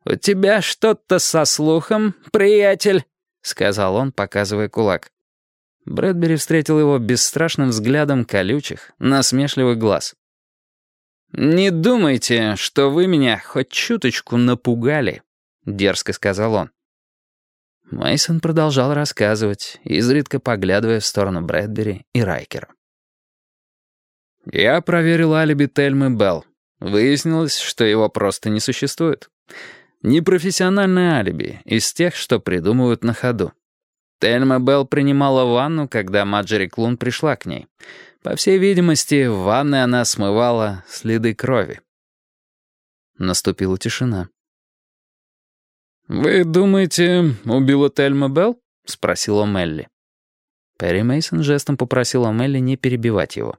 «У тебя что-то со слухом, приятель?» — сказал он, показывая кулак. Брэдбери встретил его бесстрашным взглядом колючих, насмешливых глаз. «Не думайте, что вы меня хоть чуточку напугали», — дерзко сказал он. Мейсон продолжал рассказывать, изредка поглядывая в сторону Брэдбери и Райкера. «Я проверил алиби Тельмы Белл. Выяснилось, что его просто не существует. Непрофессиональное алиби, из тех, что придумывают на ходу. Тельма Белл принимала ванну, когда Марджери Клун пришла к ней. По всей видимости, в ванной она смывала следы крови». Наступила тишина. «Вы думаете, убила Тельма Белл?» — спросил О'Мелли. Перри Мейсон жестом попросил О'Мелли не перебивать его.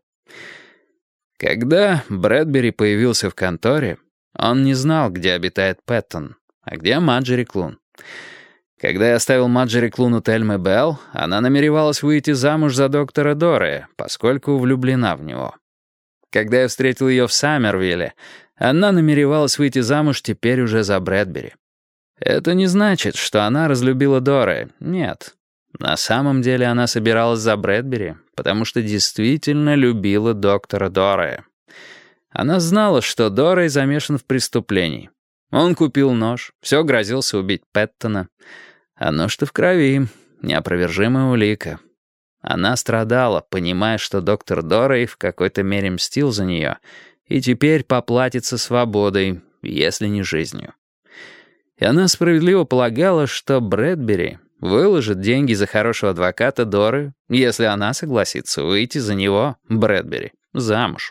«Когда Брэдбери появился в конторе, он не знал, где обитает Пэттон, а где Марджери Клун. Когда я оставил Марджери Клун у Тельмы Белл, она намеревалась выйти замуж за доктора Доррея, поскольку влюблена в него. Когда я встретил ее в Саммервилле, она намеревалась выйти замуж теперь уже за Брэдбери. Это не значит, что она разлюбила Доррея, нет. На самом деле она собиралась за Брэдбери, потому что действительно любила доктора Доррея. Она знала, что Доррей замешан в преступлении. Он купил нож, все грозился убить Пэттона. А нож-то в крови, неопровержимая улика. Она страдала, понимая, что доктор Доррей в какой-то мере мстил за нее и теперь поплатится свободой, если не жизнью. И она справедливо полагала, что Брэдбери выложит деньги за хорошего адвоката Доры, если она согласится выйти за него, Брэдбери, замуж.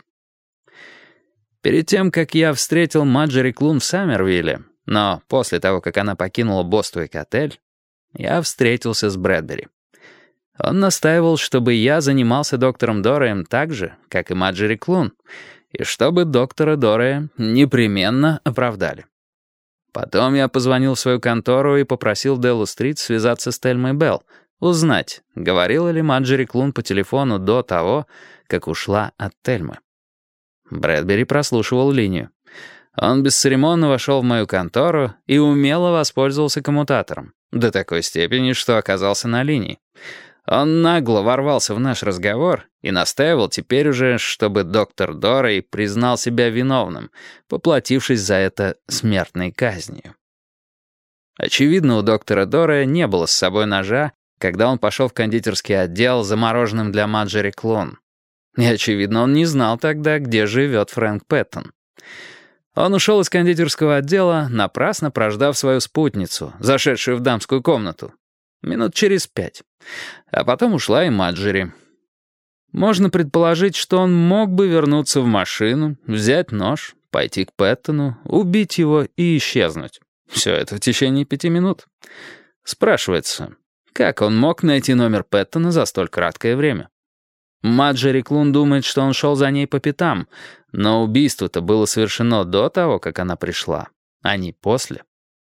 Перед тем, как я встретил Марджери Клун в Саммервилле, но после того, как она покинула Боствик-отель, я встретился с Брэдбери. Он настаивал, чтобы я занимался доктором Дорреем так же, как и Марджери Клун, и чтобы доктора Доррея непременно оправдали. Потом я позвонил в свою контору и попросил Деллу Стрит связаться с Тельмой Белл, узнать, говорила ли Марджери Клун по телефону до того, как ушла от Тельмы. Брэдбери прослушивал линию. Он бесцеремонно вошел в мою контору и умело воспользовался коммутатором, до такой степени, что оказался на линии. Он нагло ворвался в наш разговор и настаивал теперь уже, чтобы доктор Доррей признал себя виновным, поплатившись за это смертной казнью. Очевидно, у доктора Доррея не было с собой ножа, когда он пошел в кондитерский отдел за мороженым для Марджери Клун. И, очевидно, он не знал тогда, где живет Фрэнк Пэттон. Он ушел из кондитерского отдела, напрасно прождав свою спутницу, зашедшую в дамскую комнату. Минут через 5. А потом ушла и Марджери. Можно предположить, что он мог бы вернуться в машину, взять нож, пойти к Пэттону, убить его и исчезнуть. Все это в течение 5 минут. Спрашивается, как он мог найти номер Пэттона за столь краткое время? Марджери Клун думает, что он шел за ней по пятам, но убийство-то было совершено до того, как она пришла, а не после.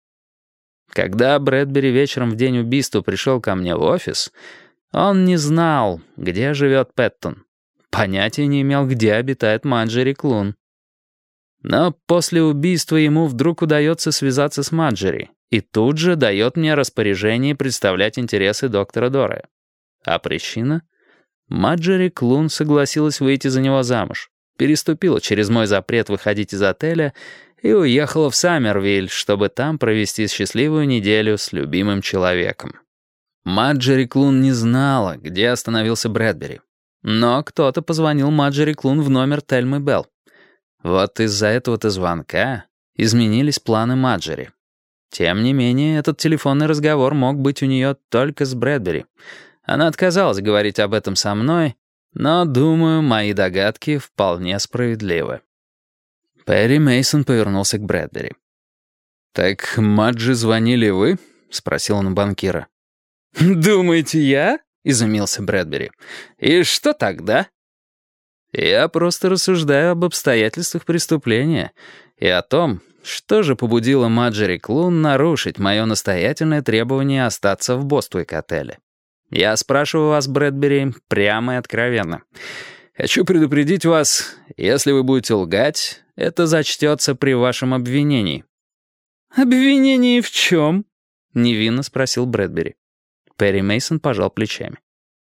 Когда Брэдбери вечером в день убийства пришел ко мне в офис, он не знал, где живет Пэттон. Понятия не имел, где обитает Марджери Клун. Но после убийства ему вдруг удается связаться с Марджери и тут же дает мне распоряжение представлять интересы доктора Доррея. А причина? Марджери Клун согласилась выйти за него замуж, переступила через мой запрет выходить из отеля и уехала в Саммервиль, чтобы там провести счастливую неделю с любимым человеком. Марджери Клун не знала, где остановился Брэдбери. Но кто-то позвонил Марджери Клун в номер Тельмы Белл. Вот из-за этого-то звонка изменились планы Марджери. Тем не менее, этот телефонный разговор мог быть у нее только с Брэдбери. Она отказалась говорить об этом со мной, но, думаю, мои догадки вполне справедливы. Перри Мейсон повернулся к Брэдбери. «Так Марджи звонили вы?» — спросил он у банкира. «Думаете, я?» — изумился Брэдбери. «И что тогда?» «Я просто рассуждаю об обстоятельствах преступления и о том, что же побудило Марджери Клун нарушить мое настоятельное требование остаться в Боствик-отеле. Я спрашиваю вас, Брэдбери, прямо и откровенно. Хочу предупредить вас, если вы будете лгать, это зачтется при вашем обвинении». «Обвинение в чем?» — невинно спросил Брэдбери. Перри Мейсон пожал плечами.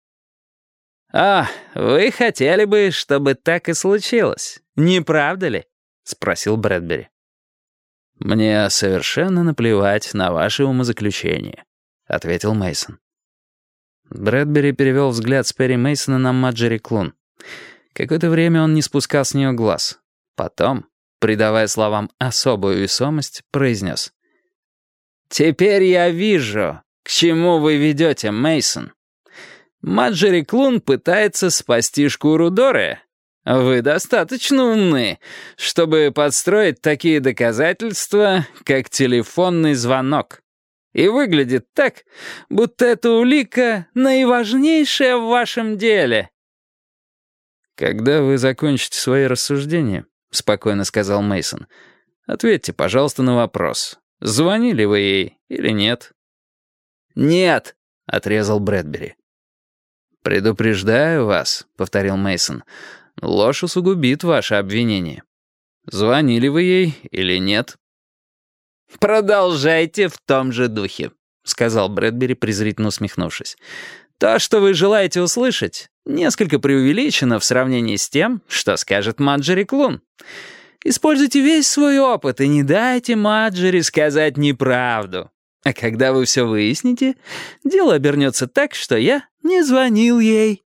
Вы хотели бы, чтобы так и случилось, не правда ли?» — спросил Брэдбери. «Мне совершенно наплевать на ваши умозаключения», — ответил Мейсон. Брэдбери перевел взгляд с Перри Мейсона на Марджери Клун. Какое-то время он не спускал с нее глаз. Потом, придавая словам особую весомость, произнес: «Теперь я вижу, к чему вы ведете, Мейсон. Марджери Клун пытается спасти шкуру Доры. Вы достаточно умны, чтобы подстроить такие доказательства, как телефонный звонок. И выглядит так, будто эта улика наиважнейшая в вашем деле». «Когда вы закончите свои рассуждения, — спокойно сказал Мейсон, — ответьте, пожалуйста, на вопрос. Звонили вы ей или нет?» «Нет», — отрезал Брэдбери. «Предупреждаю вас», — повторил Мейсон, — «ложь усугубит ваше обвинение. Звонили вы ей или нет?» «Продолжайте в том же духе», — сказал Брэдбери, презрительно усмехнувшись. «То, что вы желаете услышать, несколько преувеличено в сравнении с тем, что скажет Марджери Клун. Используйте весь свой опыт и не дайте Марджери сказать неправду. А когда вы все выясните, дело обернется так, что я не звонил ей».